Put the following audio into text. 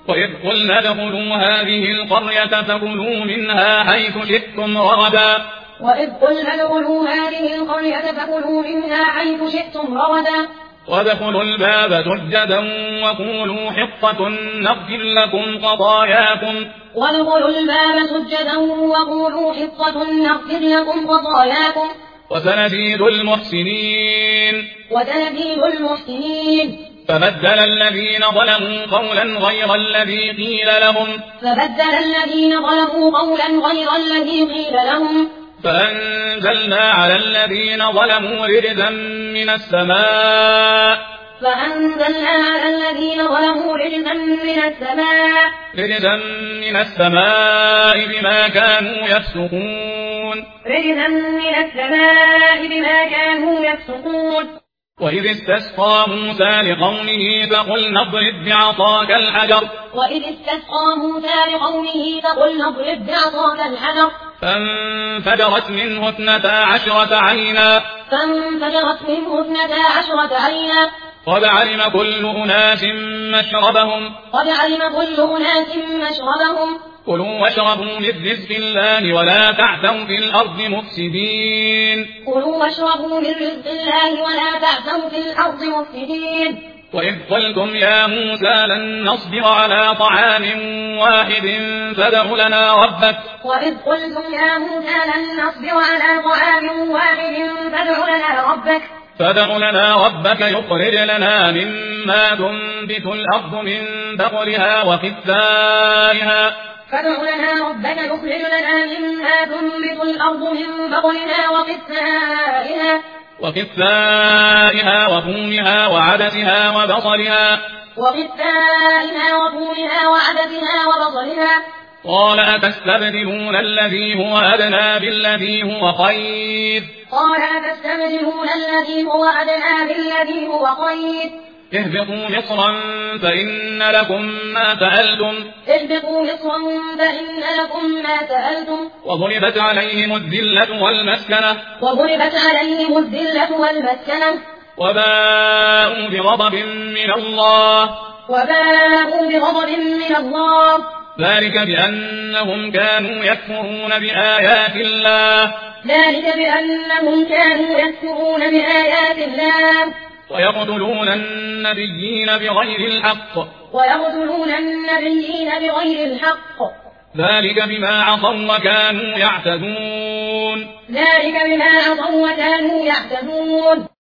وإذ قلنا ادخلوا هذه القرية فكلوا منها حيث شئتم رغدا وادخلوا الباب سجدا وقولوا حطة نغفر لكم خطاياكم وسنزيد المحسنين فبدل الذين ظلموا قولا غير الذي قيل لهم فأنزلنا على الذين ظلموا رجزا من السماء بما كانوا يفسقون وإذ استسقى موسى لقومه فقلنا اضرب بعصاك الحجر فانفجرت منه 12 عينا قد علم كل أناس مشربهم كلوا واشربوا من رزق الله ولا تعثوا في الأرض مفسدين وإذ قلتم يا موسى لن نصبر على طعام واحد فادع لنا ربك يخرج لنا مما تنبت الأرض من بقلها وقثائها وفومها وعدسها وبصلها قال أتستبدلون الذي هو أدنى بالذي هو خير اهبطوا مصرا فإن لكم ما سألتم وضربت عليهم الذلة والمسكنة وباءوا بغضب من الله ذلك بأنهم كانوا يكفرون بآيات الله ويقتلون النبيين بغير الحق ذلك بما عصوا وكانوا يعتدون